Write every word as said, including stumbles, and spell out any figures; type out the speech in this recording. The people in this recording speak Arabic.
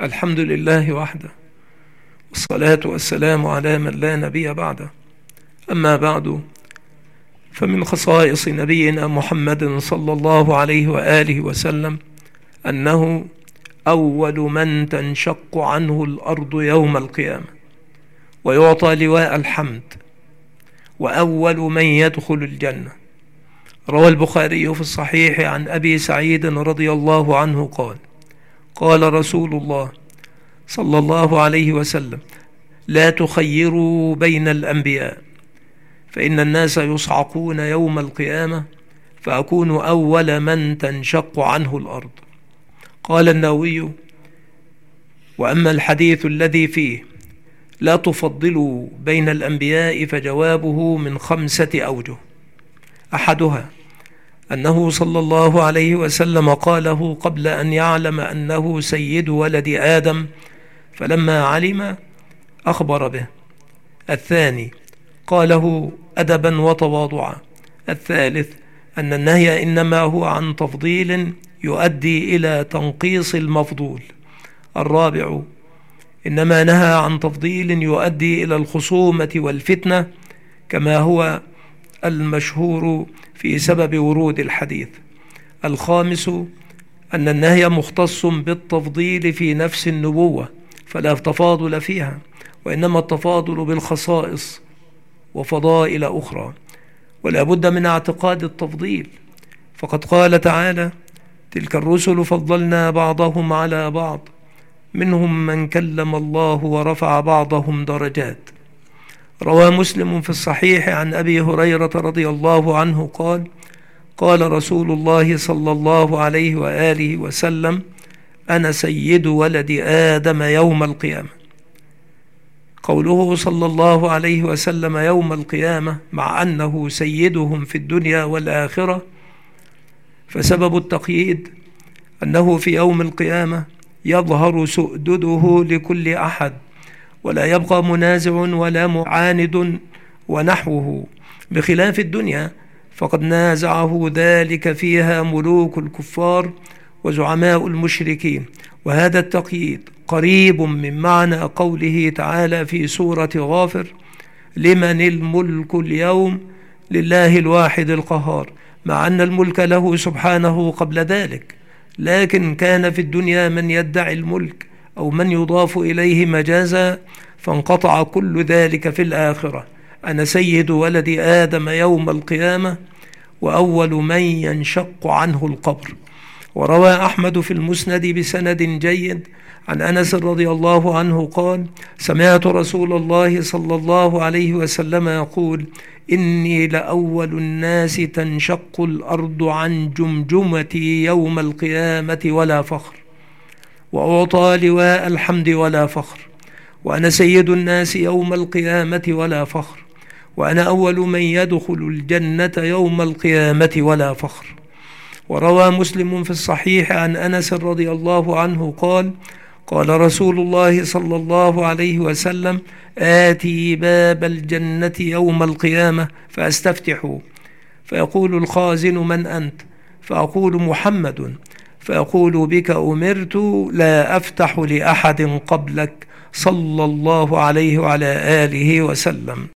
الحمد لله وحده، والصلاة والسلام على من لا نبي بعده. أما بعد، فمن خصائص نبينا محمد صلى الله عليه وآله وسلم أنه أول من تنشق عنه الأرض يوم القيامة ويعطى لواء الحمد، وأول من يدخل الجنة. روى البخاري في الصحيح عن أبي سعيد رضي الله عنه قال: قال رسول الله صلى الله عليه وسلم: لا تخيروا بين الأنبياء، فإن الناس يصعقون يوم القيامة فأكون أول من تنشق عنه الأرض. قال النووي: وأما الحديث الذي فيه لا تفضلوا بين الأنبياء فجوابه من خمسة أوجه. أحدها أنه صلى الله عليه وسلم قاله قبل أن يعلم أنه سيد ولد آدم، فلما علم أخبر به. الثاني قاله أدبا وتواضعا. الثالث أن النهي إنما هو عن تفضيل يؤدي إلى تنقيص المفضول. الرابع إنما نهى عن تفضيل يؤدي إلى الخصومة والفتنة، كما هو المشهور في سبب ورود الحديث. الخامس أن النهي مختص بالتفضيل في نفس النبوة، فلا تفاضل فيها، وإنما التفاضل بالخصائص وفضائل أخرى، ولا بد من اعتقاد التفضيل، فقد قال تعالى: تلك الرسل فضلنا بعضهم على بعض، منهم من كلم الله ورفع بعضهم درجات. روى مسلم في الصحيح عن أبي هريرة رضي الله عنه قال: قال رسول الله صلى الله عليه وآله وسلم: أنا سيد ولد آدم يوم القيامة. قوله صلى الله عليه وسلم يوم القيامة مع أنه سيدهم في الدنيا والآخرة، فسبب التقييد أنه في يوم القيامة يظهر سؤدده لكل أحد، ولا يبقى منازع ولا معاند ونحوه، بخلاف الدنيا فقد نازعه ذلك فيها ملوك الكفار وزعماء المشركين. وهذا التقييد قريب من معنى قوله تعالى في سورة غافر: لمن الملك اليوم؟ لله الواحد القهار، مع أن الملك له سبحانه قبل ذلك، لكن كان في الدنيا من يدعي الملك أو من يضاف إليه مجازا، فانقطع كل ذلك في الآخرة. أنا سيد ولد آدم يوم القيامة وأول من ينشق عنه القبر. وروى أحمد في المسند بسند جيد عن أنس رضي الله عنه قال: سمعت رسول الله صلى الله عليه وسلم يقول: إني لأول الناس تنشق الأرض عن جمجمتي يوم القيامة ولا فخر، وأعطى لواء الحمد ولا فخر، وأنا سيد الناس يوم القيامة ولا فخر، وأنا أول من يدخل الجنة يوم القيامة ولا فخر. وروى مسلم في الصحيح عن أنس رضي الله عنه قال: قال رسول الله صلى الله عليه وسلم: آتي باب الجنة يوم القيامة فأستفتح، فيقول الخازن: من أنت؟ فأقول: محمد. فيقول: بك أمرت، لا أفتح لأحد قبلك، صلى الله عليه وعلى آله وسلم.